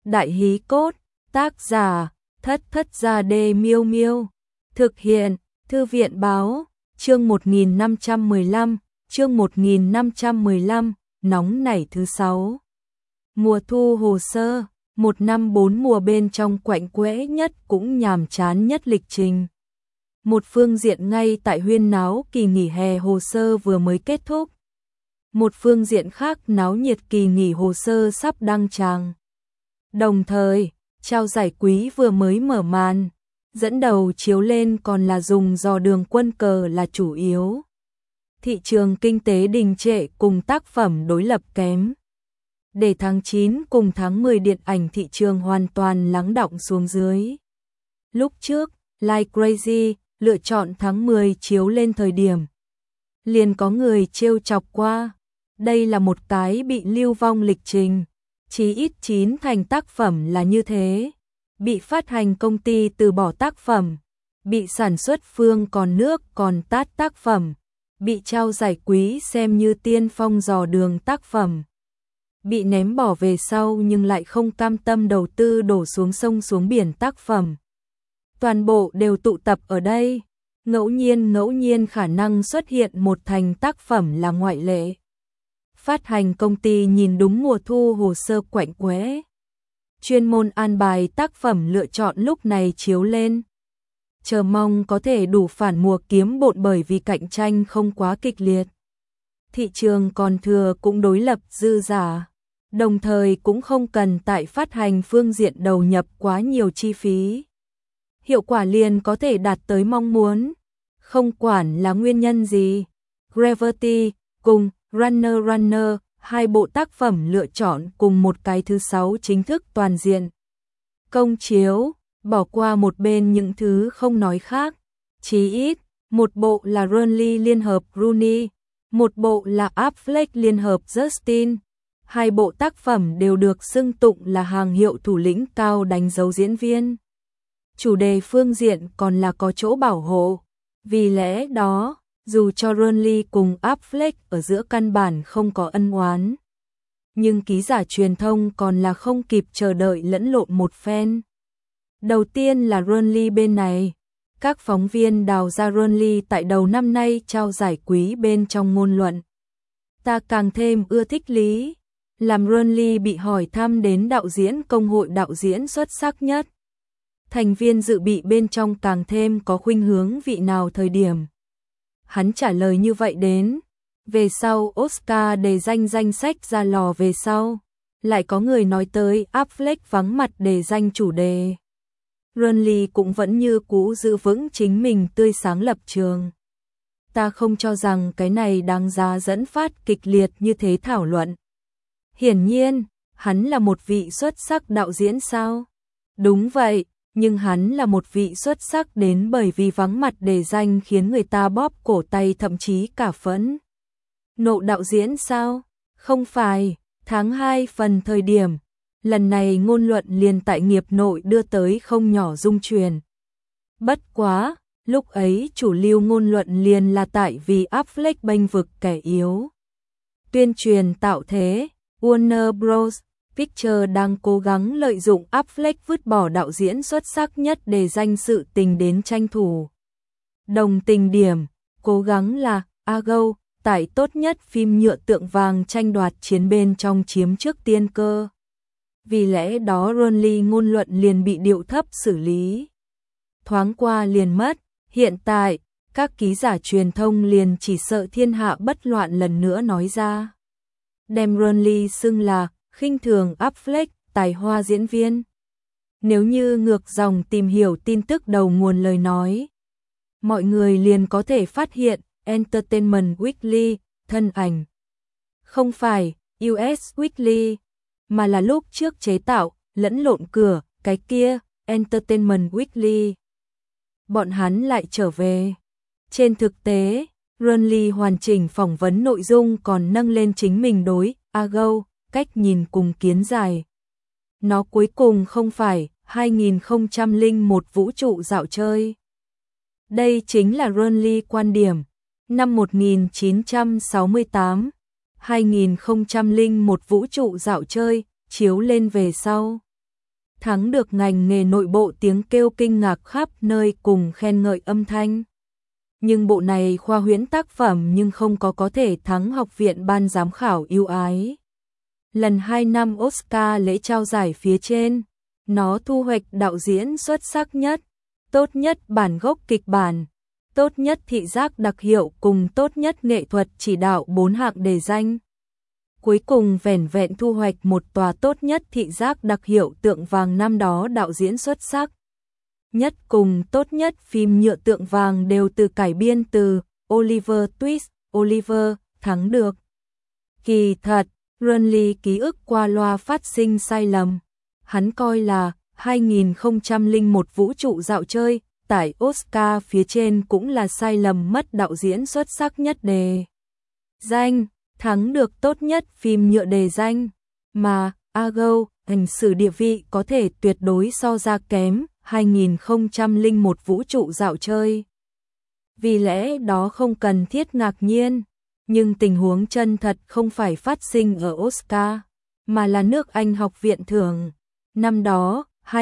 Đại hí cốt, tác giả, Thất Thất Gia Đê Miêu Miêu. Thực hiện, Thư viện báo, chương 1515, chương 1515, nóng nảy thứ 6. Mùa thu hồ sơ, một năm 4 mùa bên trong quạnh quẽ nhất cũng nhàm chán nhất lịch trình. Một phương diện ngay tại huyên náo kỳ nghỉ hè hồ sơ vừa mới kết thúc. Một phương diện khác náo nhiệt kỳ nghỉ hồ sơ sắp đăng tràng. Đồng thời, trao giải quý vừa mới mở màn, dẫn đầu chiếu lên còn là dùng dò đường quân cờ là chủ yếu. Thị trường kinh tế đình trệ cùng tác phẩm đối lập kém. Để tháng 9 cùng tháng 10 điện ảnh thị trường hoàn toàn lắng đọng xuống dưới. Lúc trước, Like Crazy lựa chọn tháng 10 chiếu lên thời điểm. Liền có người trêu chọc qua. Đây là một cái bị lưu vong lịch trình. Chí ít 9 thành tác phẩm là như thế. Bị phát hành công ty từ bỏ tác phẩm. Bị sản xuất phương còn nước còn tát tác phẩm. Bị trao giải quý xem như tiên phong dò đường tác phẩm. Bị ném bỏ về sau nhưng lại không cam tâm đầu tư đổ xuống sông xuống biển tác phẩm. Toàn bộ đều tụ tập ở đây. Ngẫu nhiên khả năng xuất hiện một thành tác phẩm là ngoại lệ. Phát hành công ty nhìn đúng mùa thu hồ sơ quạnh quẽ. Chuyên môn an bài tác phẩm lựa chọn lúc này chiếu lên. Chờ mong có thể đủ phản mùa kiếm bộn bởi vì cạnh tranh không quá kịch liệt. Thị trường còn thừa cũng đối lập dư giả. Đồng thời cũng không cần tại phát hành phương diện đầu nhập quá nhiều chi phí. Hiệu quả liền có thể đạt tới mong muốn. Không quản là nguyên nhân gì. Gravity cùng Runner, hai bộ tác phẩm lựa chọn cùng một cái thứ 6 chính thức toàn diện. Công chiếu, bỏ qua một bên những thứ không nói khác. Chí ít, một bộ là Rooney liên hợp Rooney, một bộ là Affleck liên hợp Justin. Hai bộ tác phẩm đều được xưng tụng là hàng hiệu thủ lĩnh cao đánh dấu diễn viên. Chủ đề phương diện còn là có chỗ bảo hộ. Vì lẽ đó, dù cho Rooney cùng Affleck ở giữa căn bản không có ân oán, nhưng ký giả truyền thông còn là không kịp chờ đợi lẫn lộn một phen. Đầu tiên là Rooney bên này. Các phóng viên đào ra Rooney tại đầu năm nay trao giải quý bên trong ngôn luận. Ta càng thêm ưa thích lý. Làm Rooney bị hỏi thăm đến đạo diễn công hội đạo diễn xuất sắc nhất. Thành viên dự bị bên trong càng thêm có khuynh hướng vị nào thời điểm. Hắn trả lời như vậy đến. Về sau Oscar đề danh sách ra lò về sau. Lại có người nói tới Affleck vắng mặt đề danh chủ đề. Rooney cũng vẫn như cũ giữ vững chính mình tươi sáng lập trường. Ta không cho rằng cái này đáng giá dẫn phát kịch liệt như thế thảo luận. Hiển nhiên, hắn là một vị xuất sắc đạo diễn sao? Đúng vậy, nhưng hắn là một vị xuất sắc đến bởi vì vắng mặt đề danh khiến người ta bóp cổ tay thậm chí cả phẫn nộ đạo diễn sao? Không phải, tháng 2 phần thời điểm, lần này ngôn luận liền tại nghiệp nội đưa tới không nhỏ rung truyền. Bất quá, lúc ấy chủ lưu ngôn luận liền là tại vì Affleck bênh vực kẻ yếu. Tuyên truyền tạo thế, Warner Bros. Pictures đang cố gắng lợi dụng Affleck vứt bỏ đạo diễn xuất sắc nhất để danh sự tình đến tranh thủ. Đồng tình điểm, cố gắng là Argo, tải tốt nhất phim nhựa tượng vàng tranh đoạt chiến bên trong chiếm trước tiên cơ. Vì lẽ đó Rooney ngôn luận liền bị điệu thấp xử lý. Thoáng qua liền mất, hiện tại, các ký giả truyền thông liền chỉ sợ thiên hạ bất loạn lần nữa nói ra. Đem Rooney xưng là khinh thường Affleck, tài hoa diễn viên. Nếu như ngược dòng tìm hiểu tin tức đầu nguồn lời nói, mọi người liền có thể phát hiện Entertainment Weekly, thân ảnh. Không phải US Weekly, mà là lúc trước chế tạo, lẫn lộn cửa, cái kia, Entertainment Weekly. Bọn hắn lại trở về. Trên thực tế, Rooney hoàn chỉnh phỏng vấn nội dung còn nâng lên chính mình đối Argo, cách nhìn cùng kiến giải. Nó cuối cùng không phải 2001 vũ trụ dạo chơi. Đây chính là Rooney quan điểm. Năm 1968, 2001 vũ trụ dạo chơi, chiếu lên về sau. thắng được ngành nghề nội bộ tiếng kêu kinh ngạc khắp nơi cùng khen ngợi âm thanh. Nhưng bộ này khoa huyễn tác phẩm nhưng không có thể thắng học viện ban giám khảo ưu ái. Lần 2 năm Oscar lễ trao giải phía trên, nó thu hoạch đạo diễn xuất sắc nhất, tốt nhất bản gốc kịch bản, tốt nhất thị giác đặc hiệu cùng tốt nhất nghệ thuật chỉ đạo 4 hạng đề danh. Cuối cùng vẻn vẹn thu hoạch một tòa tốt nhất thị giác đặc hiệu tượng vàng, năm đó đạo diễn xuất sắc nhất cùng tốt nhất phim nhựa tượng vàng đều từ cải biên từ Oliver Twist. Oliver thắng được. Kỳ thật, Runley ký ức qua loa phát sinh sai lầm. Hắn coi là 2001 vũ trụ dạo chơi, tại Oscar phía trên cũng là sai lầm, mất đạo diễn xuất sắc nhất đề danh, thắng được tốt nhất phim nhựa đề danh, mà Argo, hành xử địa vị có thể tuyệt đối so ra kém 2001 vũ trụ dạo chơi. Vì lẽ đó không cần thiết ngạc nhiên, nhưng tình huống chân thật không phải phát sinh ở Oscar, mà là nước Anh học viện thưởng. Năm đó,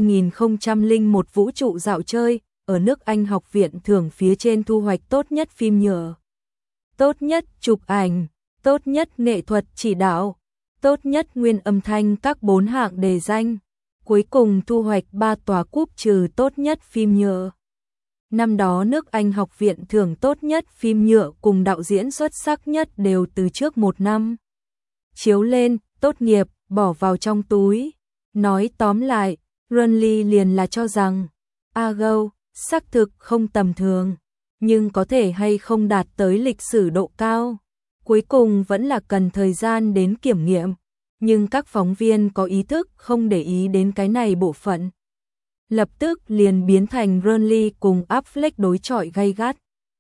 2001 vũ trụ dạo chơi, ở nước Anh học viện thưởng phía trên thu hoạch tốt nhất phim nhựa, tốt nhất chụp ảnh, tốt nhất nghệ thuật chỉ đạo, tốt nhất nguyên âm thanh, các 4 hạng đề danh. Cuối cùng thu hoạch 3 tòa cúp trừ tốt nhất phim nhựa. Năm đó nước Anh học viện thưởng tốt nhất phim nhựa cùng đạo diễn xuất sắc nhất đều từ trước 1 năm chiếu lên, tốt nghiệp, bỏ vào trong túi. Nói tóm lại, Runley liền là cho rằng Argo xác thực không tầm thường, nhưng có thể hay không đạt tới lịch sử độ cao, cuối cùng vẫn là cần thời gian đến kiểm nghiệm. Nhưng các phóng viên có ý thức không để ý đến cái này bộ phận, lập tức liền biến thành Runley cùng Affleck đối chọi gay gắt.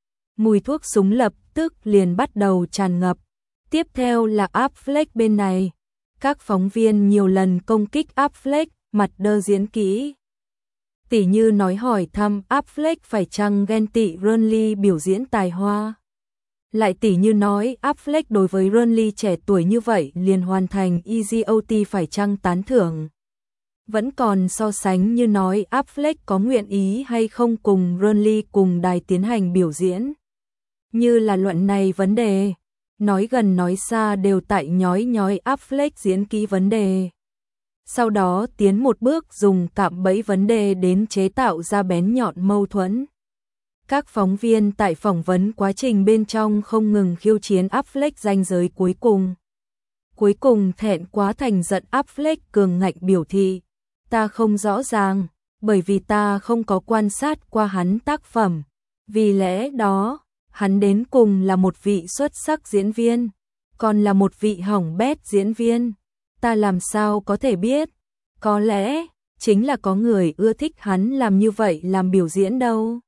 Mùi thuốc súng lập tức liền bắt đầu tràn ngập. Tiếp theo là Affleck bên này. Các phóng viên nhiều lần công kích Affleck, mặt đơ diễn kỹ. Tỉ như nói hỏi thăm Affleck phải chăng ghen tị Runley biểu diễn tài hoa. Lại tỉ như nói Affleck đối với Runley trẻ tuổi như vậy liền hoàn thành EGOT phải chăng tán thưởng. Vẫn còn so sánh như nói Affleck có nguyện ý hay không cùng Runley cùng đài tiến hành biểu diễn. Như là luận này vấn đề, nói gần nói xa đều tại nhói Affleck diễn kỹ vấn đề. Sau đó tiến một bước dùng cạm bẫy vấn đề đến chế tạo ra bén nhọn mâu thuẫn. Các phóng viên tại phỏng vấn quá trình bên trong không ngừng khiêu chiến Affleck ranh giới cuối cùng. Cuối cùng thẹn quá thành giận, Affleck cường ngạnh biểu thị, ta không rõ ràng, bởi vì ta không có quan sát qua hắn tác phẩm. Vì lẽ đó, hắn đến cùng là một vị xuất sắc diễn viên, còn là một vị hỏng bét diễn viên. Ta làm sao có thể biết, có lẽ chính là có người ưa thích hắn làm như vậy làm biểu diễn đâu.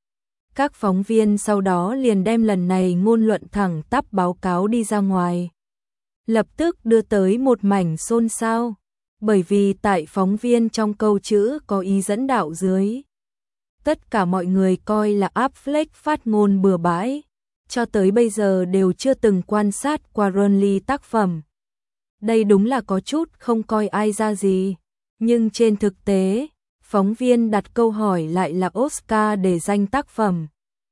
Các phóng viên sau đó liền đem lần này ngôn luận thẳng tắp báo cáo đi ra ngoài. Lập tức đưa tới một mảnh xôn xao, bởi vì tại phóng viên trong câu chữ có ý dẫn đạo dưới. Tất cả mọi người coi là Affleck phát ngôn bừa bãi, cho tới bây giờ đều chưa từng quan sát qua Runley tác phẩm. Đây đúng là có chút không coi ai ra gì, nhưng trên thực tế, phóng viên đặt câu hỏi lại là Oscar để danh tác phẩm.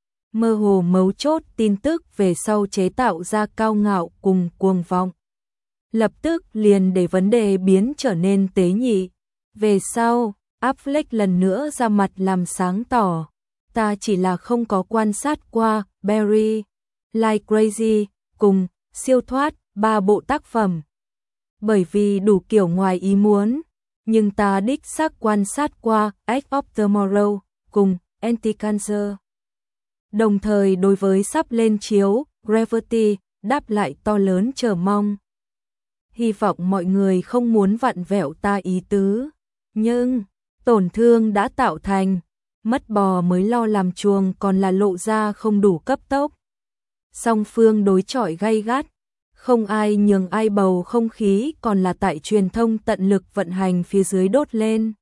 Mơ hồ mấu chốt tin tức về sau chế tạo ra cao ngạo cùng cuồng vọng. Lập tức liền để vấn đề biến trở nên tế nhị. Về sau, Affleck lần nữa ra mặt làm sáng tỏ. Ta chỉ là không có quan sát qua Barry, Like Crazy, cùng Siêu Thoát, 3 bộ tác phẩm. Bởi vì đủ kiểu ngoài ý muốn, nhưng ta đích xác quan sát qua Edge of Tomorrow, cùng Anti-Cancer. Đồng thời đối với sắp lên chiếu, Gravity, đáp lại to lớn chờ mong. Hy vọng mọi người không muốn vặn vẹo ta ý tứ, nhưng tổn thương đã tạo thành, mất bò mới lo làm chuồng còn là lộ ra không đủ cấp tốc. Song phương đối chọi gay gắt, không ai nhường ai, bầu không khí còn là tại truyền thông tận lực vận hành phía dưới đốt lên.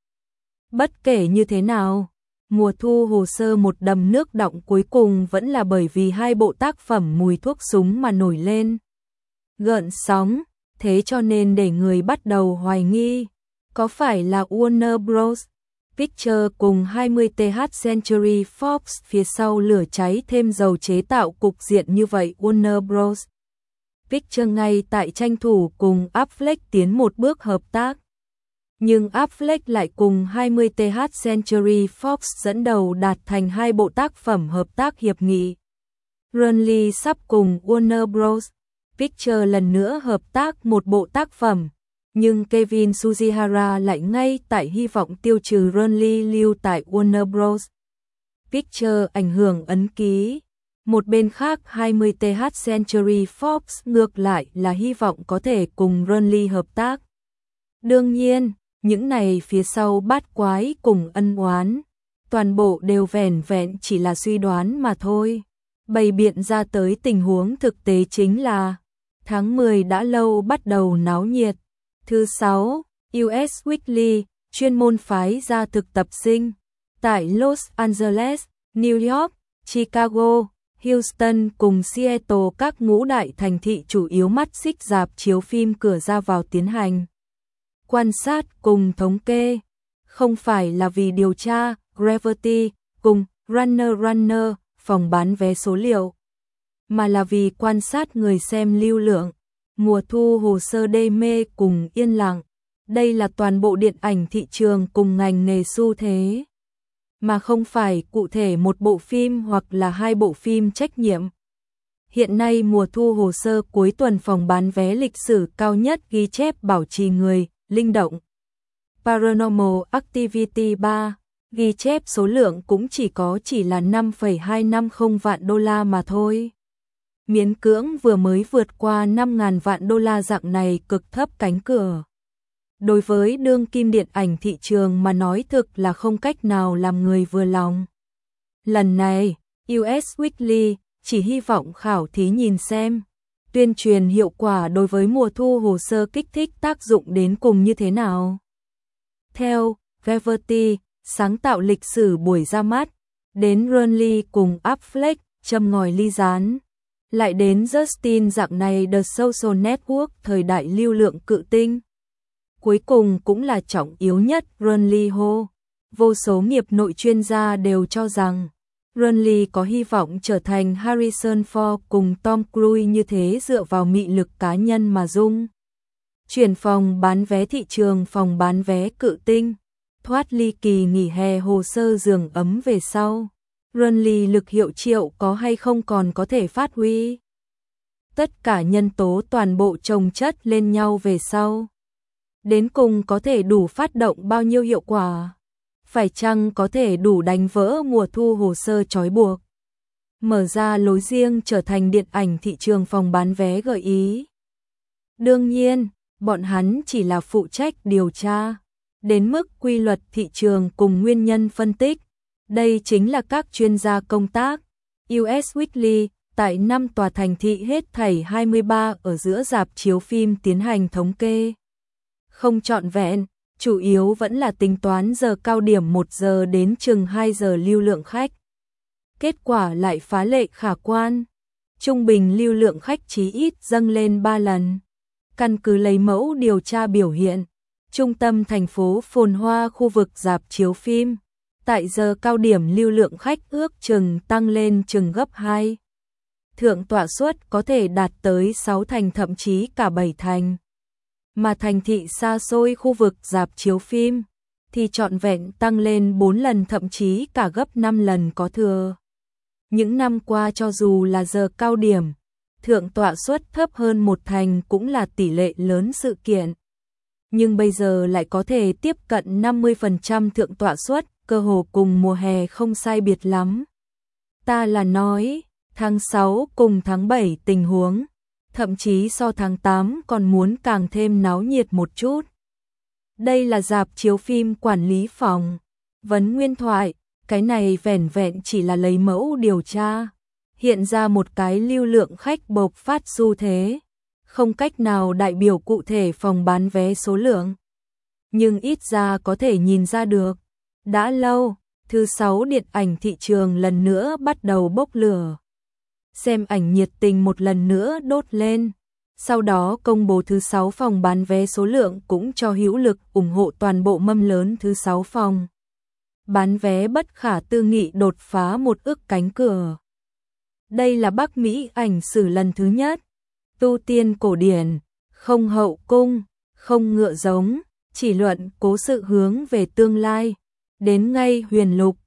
Bất kể như thế nào, mùa thu hồ sơ một đầm nước đọng cuối cùng vẫn là bởi vì 2 bộ tác phẩm mùi thuốc súng mà nổi lên gợn sóng, thế cho nên để người bắt đầu hoài nghi, Có phải là Warner Bros. Pictures cùng 20th Century Fox phía sau lửa cháy thêm dầu chế tạo cục diện như vậy? Warner Bros. Pictures ngay tại tranh thủ cùng Affleck tiến một bước hợp tác. Nhưng Affleck lại cùng 20th Century Fox dẫn đầu đạt thành 2 bộ tác phẩm hợp tác hiệp nghị. Ron sắp cùng Warner Bros. Pictures lần nữa hợp tác một bộ tác phẩm, nhưng Kevin Sujihara lại ngay tại hy vọng tiêu trừ Ron lưu tại Warner Bros. Pictures ảnh hưởng ấn ký. Một bên khác 20th Century Fox ngược lại là hy vọng có thể cùng Ron hợp tác. Đương nhiên, những này phía sau bát quái cùng ân oán, toàn bộ đều vẻn vẹn chỉ là suy đoán mà thôi. Bày biện ra tới tình huống thực tế chính là tháng 10 đã lâu bắt đầu náo nhiệt. Thứ 6, US Weekly chuyên môn phái ra thực tập sinh tại Los Angeles, New York, Chicago, Houston cùng Seattle, các ngũ đại thành thị chủ yếu mắt xích rạp chiếu phim cửa ra vào tiến hành quan sát cùng thống kê, không phải là vì điều tra Gravity cùng Runner phòng bán vé số liệu, mà là vì quan sát người xem lưu lượng. Mùa thu hồ sơ đê mê cùng yên lặng, đây là toàn bộ điện ảnh thị trường cùng ngành nghề xu thế, mà không phải cụ thể một bộ phim hoặc là 2 bộ phim trách nhiệm. Hiện nay mùa thu hồ sơ cuối tuần phòng bán vé lịch sử cao nhất ghi chép bảo trì người, linh động. Paranormal Activity 3, ghi chép số lượng cũng chỉ là 5,250 vạn đô la mà thôi. Miễn cưỡng vừa mới vượt qua 5.000 vạn đô la, dạng này cực thấp cánh cửa. Đối với đương kim điện ảnh thị trường mà nói thực là không cách nào làm người vừa lòng. Lần này, US Weekly chỉ hy vọng khảo thí nhìn xem tuyên truyền hiệu quả đối với mùa thu hồ sơ kích thích tác dụng đến cùng như thế nào. Theo Gravity, sáng tạo lịch sử buổi ra mắt, đến Ron cùng Affleck châm ngòi ly gián, lại đến Justin dạng này The Social Network thời đại lưu lượng cự tinh. Cuối cùng cũng là trọng yếu nhất, Ron hô. Vô số nghiệp nội chuyên gia đều cho rằng Ron có hy vọng trở thành Harrison Ford cùng Tom Cruise như thế, dựa vào mị lực cá nhân mà dung chuyển phòng bán vé thị trường phòng bán vé cự tinh, thoát ly kỳ nghỉ hè hồ sơ giường ấm về sau. Ron lực hiệu triệu có hay không còn có thể phát huy. Tất cả nhân tố toàn bộ chồng chất lên nhau về sau, đến cùng có thể đủ phát động bao nhiêu hiệu quả? Phải chăng có thể đủ đánh vỡ mùa thu hồ sơ trói buộc, mở ra lối riêng trở thành điện ảnh thị trường phòng bán vé gợi ý? Đương nhiên, bọn hắn chỉ là phụ trách điều tra, đến mức quy luật thị trường cùng nguyên nhân phân tích. Đây chính là các chuyên gia công tác. US Weekly tại 5 tòa thành thị hết thảy 23 ở giữa rạp chiếu phim tiến hành thống kê. Không trọn vẹn, chủ yếu vẫn là tính toán giờ cao điểm 1 giờ đến chừng 2 giờ lưu lượng khách. Kết quả lại phá lệ khả quan. Trung bình lưu lượng khách chí ít dâng lên 3 lần. Căn cứ lấy mẫu điều tra biểu hiện, trung tâm thành phố phồn hoa khu vực rạp chiếu phim, tại giờ cao điểm lưu lượng khách ước chừng tăng lên chừng gấp 2. Thượng tọa suất có thể đạt tới 6 thành thậm chí cả 7 thành. Mà thành thị xa xôi khu vực rạp chiếu phim thì trọn vẹn tăng lên 4 lần thậm chí cả gấp 5 lần có thừa. Những năm qua cho dù là giờ cao điểm, thượng tọa suất thấp hơn 1 thành cũng là tỷ lệ lớn sự kiện. Nhưng bây giờ lại có thể tiếp cận 50% thượng tọa suất, cơ hồ cùng mùa hè không sai biệt lắm. Ta là nói, tháng 6 cùng tháng 7 tình huống, thậm chí so tháng 8 còn muốn càng thêm náo nhiệt một chút. Đây là rạp chiếu phim quản lý phòng. Vấn nguyên thoại, cái này vẻn vẹn chỉ là lấy mẫu điều tra, hiện ra một cái lưu lượng khách bộc phát xu thế, không cách nào đại biểu cụ thể phòng bán vé số lượng. Nhưng ít ra có thể nhìn ra được, đã lâu, thứ 6 điện ảnh thị trường lần nữa bắt đầu bốc lửa. Xem ảnh nhiệt tình một lần nữa đốt lên. Sau đó công bố thứ 6 phòng bán vé số lượng cũng cho hữu lực ủng hộ toàn bộ mâm lớn thứ 6 phòng. Bán vé bất khả tư nghị đột phá 1 ức cánh cửa. Đây là Bắc Mỹ ảnh sử lần thứ nhất. Tu tiên cổ điển, không hậu cung, không ngựa giống, chỉ luận cố sự hướng về tương lai. Đến ngay huyền lục,